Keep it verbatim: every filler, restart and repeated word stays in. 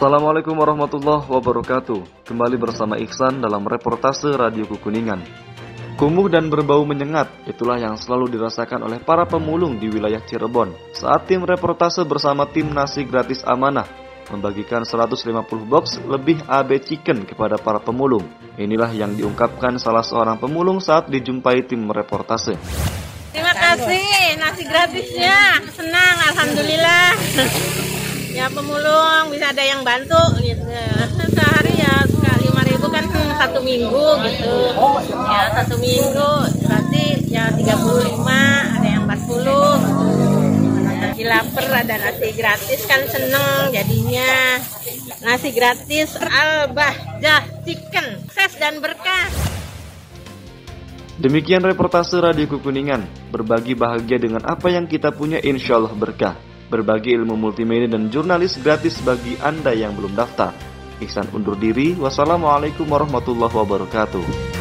Assalamualaikum warahmatullahi wabarakatuh. Kembali bersama Ihsan dalam reportase Radio Kukuningan. Kumuh dan berbau menyengat, itulah yang selalu dirasakan oleh para pemulung di wilayah Cirebon saat tim reportase bersama tim Nasi Gratis Amanah membagikan seratus lima puluh box lebih A B chicken kepada para pemulung. Inilah yang diungkapkan salah seorang pemulung saat dijumpai tim reportase. Terima kasih nasi gratisnya, senang alhamdulillah. Ya pemulung bisa ada yang bantu gitu. Sehari ya lima ribu kan satu minggu gitu. Ya satu minggu berarti ya tiga puluh lima, ada yang empat puluh. Lagi lapar ada nasi gratis kan seneng jadinya. Nasi gratis Al-Bahjah Chicken, sukses dan berkah. Demikian reportase Radio Kukuningan, berbagi bahagia dengan apa yang kita punya, insya Allah berkah. Berbagi ilmu multimedia dan jurnalis gratis bagi Anda yang belum daftar. Ihsan undur diri. Wassalamualaikum warahmatullahi wabarakatuh.